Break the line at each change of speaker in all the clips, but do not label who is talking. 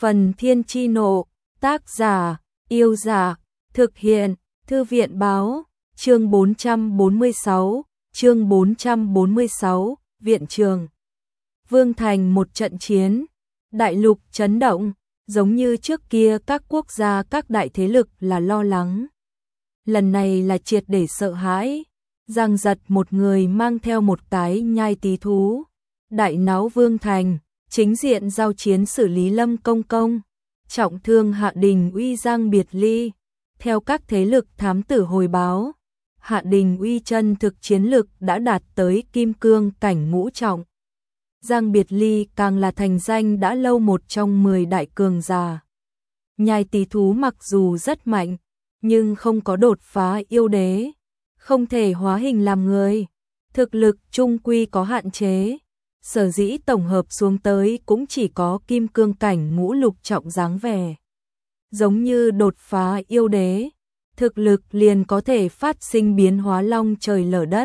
Phần Thiên Chi Nộ, tác giả, Yêu Giả, thực hiện, Thư viện Báo, chương 446, Viện Trường. Vương Thành một trận chiến, đại lục chấn động, giống như trước kia các quốc gia các đại thế lực là lo lắng. Lần này là triệt để sợ hãi, Giang Giật một người mang theo một cái nhai tí thú, đại náo Vương Thành, chính diện giao chiến xử lý Lâm Công Công, trọng thương Hạ Đình Uy Giang Biệt Ly. Theo các thế lực thám tử hồi báo, Hạ Đình Uy chân thực chiến lực đã đạt tới kim cương cảnh ngũ trọng. Giang Biệt Ly càng là thành danh đã lâu một trong 10 đại cường giả. Nhai tí thú mặc dù rất mạnh, nhưng không có đột phá yêu đế, không thể hóa hình làm người, thực lực chung quy có hạn chế. Sở dĩ tổng hợp xuống tới cũng chỉ có kim cương cảnh ngũ lục trọng dáng vẻ. Giống như đột phá yêu đế, thực lực liền có thể phát sinh biến hóa long trời lở đất.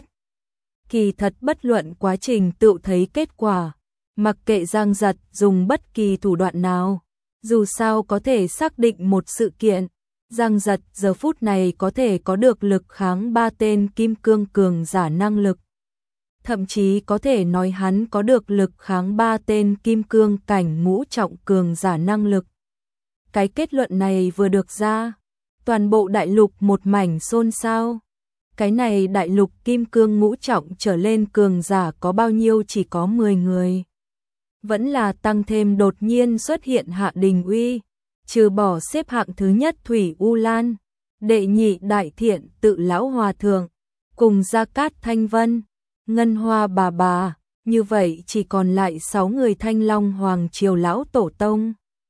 Kỳ thật bất luận quá trình tự thấy kết quả, mặc kệ Giang Giật dùng bất kỳ thủ đoạn nào, dù sao có thể xác định một sự kiện, Giang Giật giờ phút này có thể có được lực kháng 3 tên kim cương cường giả năng lực. Thậm chí có thể nói hắn có được lực kháng 3 tên kim cương cảnh ngũ trọng cường giả năng lực. Cái kết luận này vừa được ra, toàn bộ đại lục một mảnh xôn xao. Cái này đại lục kim cương ngũ trọng trở lên cường giả có bao nhiêu, chỉ có 10 người. Vẫn là tăng thêm đột nhiên xuất hiện Hạ Đình Uy, trừ bỏ xếp hạng thứ nhất Thủy U Lan, đệ nhị đại thiện Tự Lão Hòa Thượng, cùng Gia Cát Thanh Vân, Ngân Hoa bà, như vậy chỉ còn lại 6 người Thanh Long Hoàng Triều Lão Tổ Tông,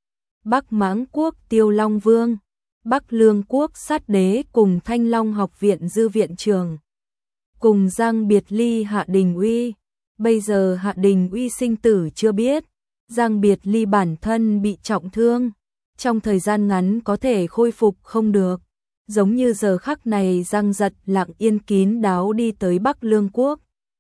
Bắc Mãng Quốc Tiêu Long Vương, Bắc Lương Quốc Sát Đế cùng Thanh Long Học Viện Dư Viện Trường, cùng Giang Biệt Ly Hạ Đình Uy. Bây giờ Hạ Đình Uy sinh tử chưa biết, Giang Biệt Ly bản thân bị trọng thương, trong thời gian ngắn có thể khôi phục không được. Giống như giờ khắc này Giang Giật lặng yên kín đáo đi tới Bắc Lương Quốc,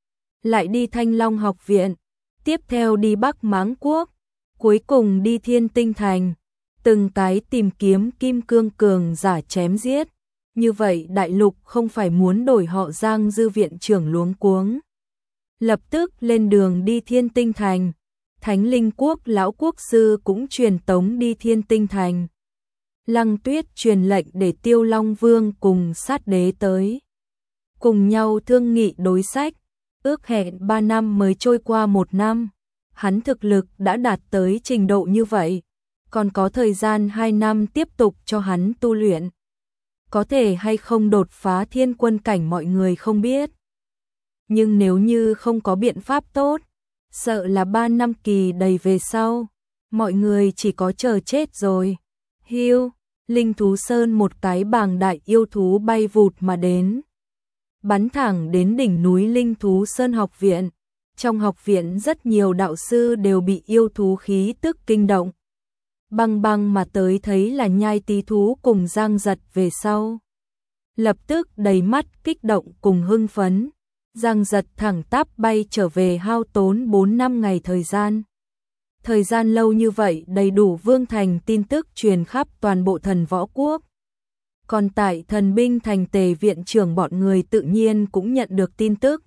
lại đi Thanh Long Học Viện, tiếp theo đi Bắc Mãng Quốc, cuối cùng đi Thiên Tinh Thành, từng cái tìm kiếm kim cương cường giả chém giết. Như vậy đại lục không phải muốn đổi họ Giang Dư Viện Trưởng luống cuống. Lập tức lên đường đi Thiên Tinh Thành, Thánh Linh Quốc Lão Quốc Sư cũng truyền tống đi Thiên Tinh Thành. Lăng Tuyết truyền lệnh để Tiêu Long Vương cùng Sát Đế tới, cùng nhau thương nghị đối sách. Ước hẹn 3 năm mới trôi qua 1 năm, hắn thực lực đã đạt tới trình độ như vậy, còn có thời gian 2 năm tiếp tục cho hắn tu luyện. Có thể hay không đột phá thiên quân cảnh mọi người không biết. Nhưng nếu như không có biện pháp tốt, sợ là 3 năm kỳ đầy về sau, mọi người chỉ có chờ chết rồi. Hiu, Linh Thú Sơn một cái bàng đại yêu thú bay vụt mà đến, bắn thẳng đến đỉnh núi Linh Thú Sơn Học Viện. Trong học viện rất nhiều đạo sư đều bị yêu thú khí tức kinh động. Băng băng mà tới thấy là nhai tí thú cùng Giang Giật về sau, lập tức đầy mắt kích động cùng hưng phấn. Giang Giật thẳng tắp bay trở về hao tốn 4 năm ngày thời gian. Thời gian lâu như vậy đầy đủ Vương Thành tin tức truyền khắp toàn bộ Thần Võ Quốc. Còn tại Thần Binh Thành Tề Viện Trưởng bọn người tự nhiên cũng nhận được tin tức.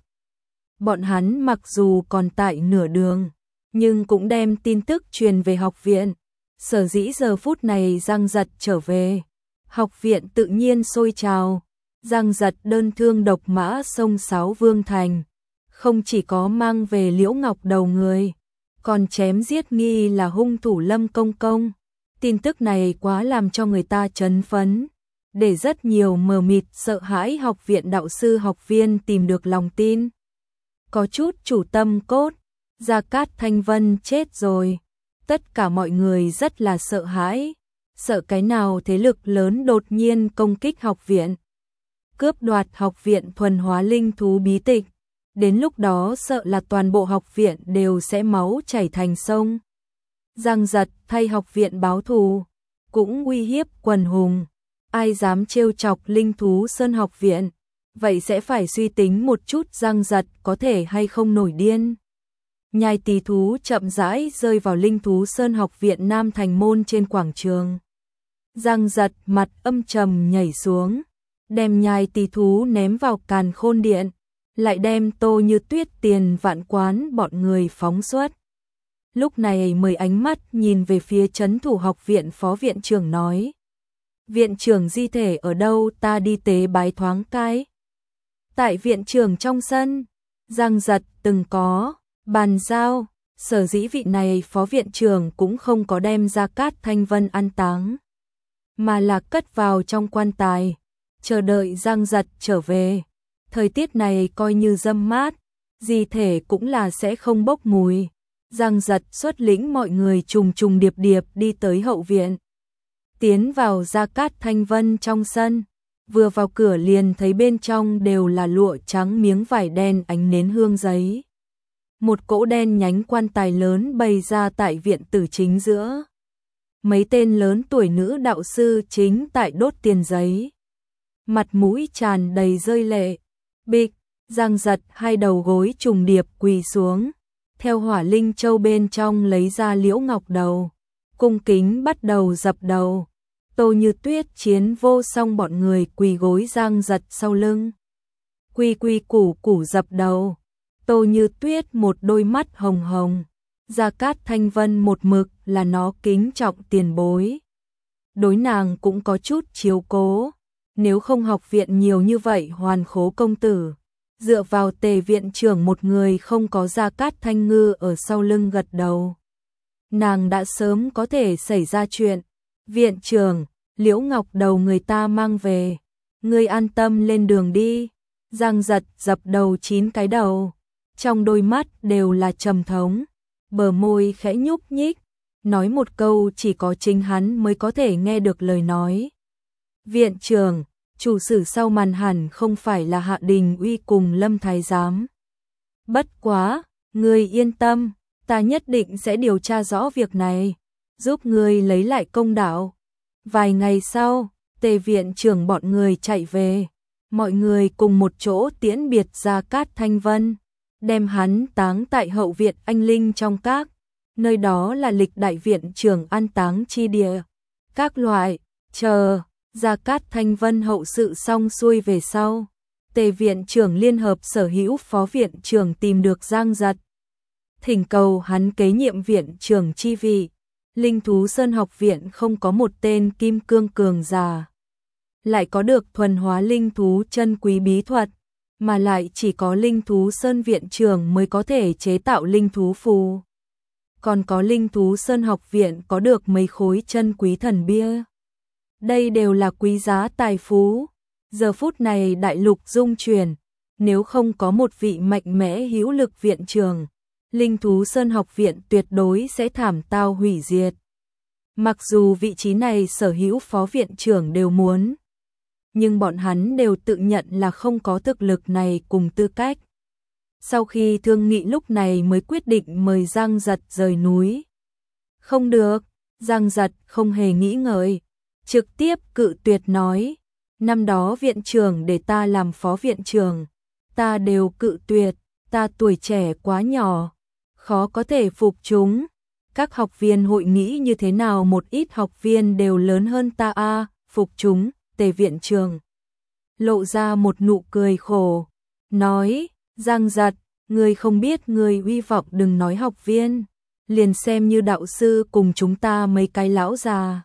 Bọn hắn mặc dù còn tại nửa đường, nhưng cũng đem tin tức truyền về học viện. Sở dĩ giờ phút này Giang Giật trở về, học viện tự nhiên sôi trào. Giang Giật đơn thương độc mã xông xáo Vương Thành, không chỉ có mang về Liễu Ngọc đầu người, còn chém giết nghi là hung thủ Lâm Công Công. Tin tức này quá làm cho người ta chấn phấn, để rất nhiều mờ mịt sợ hãi học viện đạo sư học viên tìm được lòng tin. Có chút chủ tâm cốt, Gia Cát Thanh Vân chết rồi. Tất cả mọi người rất là sợ hãi, sợ cái nào thế lực lớn đột nhiên công kích học viện, cướp đoạt học viện thuần hóa linh thú bí tịch. Đến lúc đó sợ là toàn bộ học viện đều sẽ máu chảy thành sông. Giang Giật thay học viện báo thù, cũng uy hiếp quần hùng. Ai dám trêu chọc Linh Thú Sơn Học Viện, vậy sẽ phải suy tính một chút Giang Giật có thể hay không nổi điên. Nhai tỳ thú chậm rãi rơi vào Linh Thú Sơn học viện Nam Thành Môn trên quảng trường. Giang Giật mặt âm trầm nhảy xuống, đem nhai tỳ thú ném vào Càn Khôn Điện, lại đem Tô Như Tuyết Tiền Vạn Quán bọn người phóng xuất. Lúc này mới ánh mắt nhìn về phía trấn thủ học viện phó viện trưởng nói. Viện trưởng di thể ở đâu, ta đi tế bái thoáng cái. Tại viện trưởng trong sân, Giang Giật từng có bàn giao, sở dĩ vị này phó viện trưởng cũng không có đem Gia Cát Thanh Vân an táng, mà là cất vào trong quan tài, chờ đợi Giang Giật trở về. Thời tiết này coi như râm mát, di thể cũng là sẽ không bốc mùi. Giang Giật xuất lĩnh mọi người trùng trùng điệp điệp đi tới hậu viện. Tiến vào Gia Cát Thanh Vân trong sân, vừa vào cửa liền thấy bên trong đều là lụa trắng miếng vải đen ánh nến hương giấy. Một cỗ đen nhánh quan tài lớn bày ra tại viện tử chính giữa. Mấy tên lớn tuổi nữ đạo sư chính tại đốt tiền giấy. Mặt mũi tràn đầy rơi lệ. Bịch, Giang Giật hai đầu gối trùng điệp quỳ xuống, theo hỏa linh châu bên trong lấy ra liễu ngọc đầu, cung kính bắt đầu dập đầu. Tô Như Tuyết, Chiến Vô Song bọn người quỳ gối Giang Giật sau lưng. Quy quy củ củ dập đầu. Tô Như Tuyết một đôi mắt hồng hồng. Gia Cát Thanh Vân một mực là nó kính trọng tiền bối. Đối nàng cũng có chút chiếu cố. Nếu không học viện nhiều như vậy hoàn khố công tử, dựa vào Tề viện trưởng một người không có Gia Cát Thanh Ngư ở sau lưng gật đầu, nàng đã sớm có thể xảy ra chuyện. Viện trưởng, liễu ngọc đầu người ta mang về, ngươi an tâm lên đường đi. Giang Giật dập đầu 9 cái đầu, trong đôi mắt đều là trầm thống, bờ môi khẽ nhúc nhích, nói một câu chỉ có chính hắn mới có thể nghe được lời nói. Viện trưởng, chủ sử sau màn hẳn không phải là Hạ Đình Uy cùng Lâm Thái Giám. Bất quá, ngươi yên tâm, ta nhất định sẽ điều tra rõ việc này, giúp ngươi lấy lại công đạo. Vài ngày sau, Tề viện trưởng bọn người chạy về, mọi người cùng một chỗ tiễn biệt Gia Cát Thanh Vân, đem hắn táng tại hậu viện Anh Linh trong các, nơi đó là lịch đại viện trưởng an táng chi địa. Các loại, chờ Gia Cát Thanh Vân hậu sự xong xuôi về sau, Tề viện trưởng liên hợp sở hữu phó viện trưởng tìm được Giang Giật, thỉnh cầu hắn kế nhiệm viện trưởng chi vị. Linh Thú Sơn học viện không có một tên kim cương cường giả, lại có được thuần hóa linh thú chân quý bí thuật, mà lại chỉ có Linh Thú Sơn viện trưởng mới có thể chế tạo linh thú phù. Còn có Linh Thú Sơn học viện có được mấy khối chân quý thần bia. Đây đều là quý giá tài phú. Giờ phút này đại lục rung chuyển, nếu không có một vị mạnh mẽ hữu lực viện trưởng, Linh Thú Sơn học viện tuyệt đối sẽ thảm tao hủy diệt. Mặc dù vị trí này sở hữu phó viện trưởng đều muốn, nhưng bọn hắn đều tự nhận là không có thực lực này cùng tư cách. Sau khi thương nghị lúc này mới quyết định mời Giang Giật rời núi. Không được, Giang Giật không hề nghĩ ngợi, trực tiếp cự tuyệt nói, năm đó viện trưởng để ta làm phó viện trưởng, ta đều cự tuyệt, ta tuổi trẻ quá nhỏ, khó có thể phục chúng. Các học viên hội nghĩ như thế nào, một ít học viên đều lớn hơn ta a, phục chúng. Tề viện trưởng lộ ra một nụ cười khổ, nói, Giang Giật, ngươi không biết ngươi uy vọng, đừng nói học viên, liền xem như đạo sư cùng chúng ta mấy cái lão già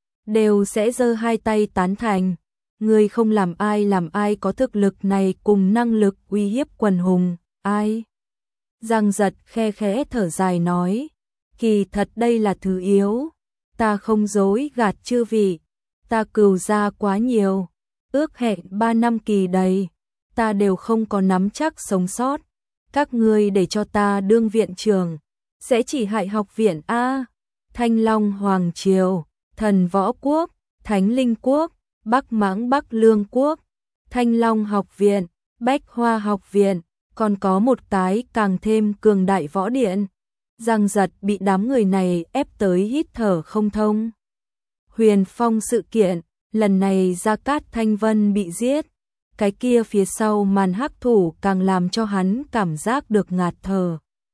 đều sẽ giơ hai tay tán thành. Ngươi không làm ai có thực lực này cùng năng lực uy hiếp quần hùng, ai? Giang Giật khe khẽ thở dài nói, kỳ thật đây là thứ yếu, ta không dối gạt chư vị, ta cừu ra quá nhiều, ước hẹn 3 năm kỳ đầy, ta đều không có nắm chắc sống sót, các ngươi để cho ta đương viện trưởng, sẽ chỉ hại học viện a. Thanh Long Hoàng Triều, Thần Võ Quốc, Thánh Linh Quốc, Bắc Mãng Bắc Lương Quốc, Thanh Long học viện, Bách Hoa học viện, còn có một cái càng thêm cường đại võ điện. Giang Giật bị đám người này ép tới hít thở không thông. Huyền Phong sự kiện, lần này Gia Cát Thanh Vân bị giết, cái kia phía sau màn hắc thủ càng làm cho hắn cảm giác được ngạt thở.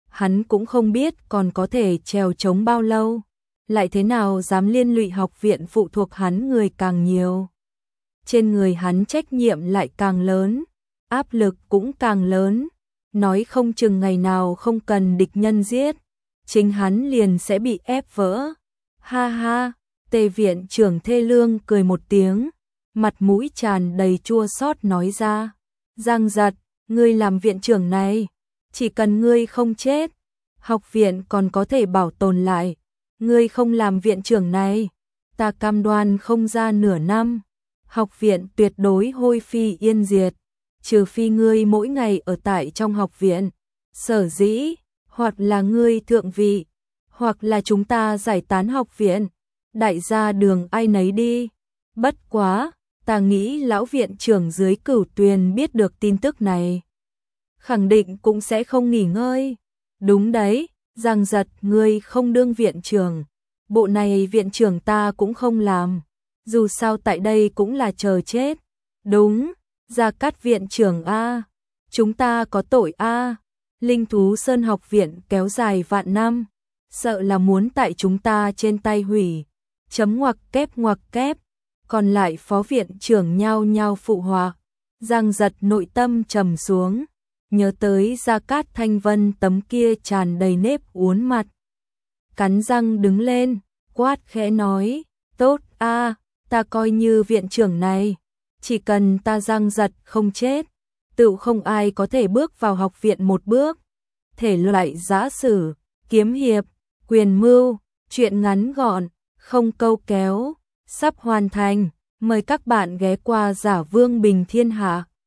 hắn cũng không biết còn có thể trèo trống bao lâu, lại thế nào dám liên lụy học viện phụ thuộc hắn người càng nhiều. Trên người hắn trách nhiệm lại càng lớn, áp lực cũng càng lớn, nói không chừng ngày nào không cần địch nhân giết, chính hắn liền sẽ bị ép vỡ. Ha ha, Tề viện trưởng thê lương cười một tiếng, mặt mũi tràn đầy chua xót nói ra, Giang Giật, ngươi làm viện trưởng này, chỉ cần ngươi không chết, học viện còn có thể bảo tồn lại, ngươi không làm viện trưởng này, ta cam đoan không ra nửa năm, học viện tuyệt đối hôi phi yên diệt, trừ phi ngươi mỗi ngày ở tại trong học viện, sở dĩ, hoặc là ngươi thượng vị, hoặc là chúng ta giải tán học viện, đại gia đường ai nấy đi. Bất quá, ta nghĩ lão viện trưởng dưới Cửu Tuyền biết được tin tức này, khẳng định cũng sẽ không nghỉ ngơi. Đúng đấy, Giang Giật, ngươi không đương viện trưởng, bộ này viện trưởng ta cũng không làm, dù sao tại đây cũng là chờ chết. Đúng, Gia Cát viện trưởng a, chúng ta có tội a, Linh Thú Sơn học viện kéo dài vạn năm, sợ là muốn tại chúng ta trên tay hủy. Chấm ngoặc kép, còn lại phó viện trưởng nhao nhao phụ họa. Giang Giật nội tâm trầm xuống, nhớ tới Gia Cát Thanh Vân tấm kia tràn đầy nếp uốn mặt. Cắn răng đứng lên, quát khẽ nói, tốt a, ta coi như viện trưởng này, chỉ cần ta Giang Giật không chết, tự không ai có thể bước vào học viện một bước. Thể loại giã sử, kiếm hiệp, quyền mưu, truyện ngắn gọn, không câu kéo, sắp hoàn thành, mời các bạn ghé qua Giả Vương Bình Thiên Hạ.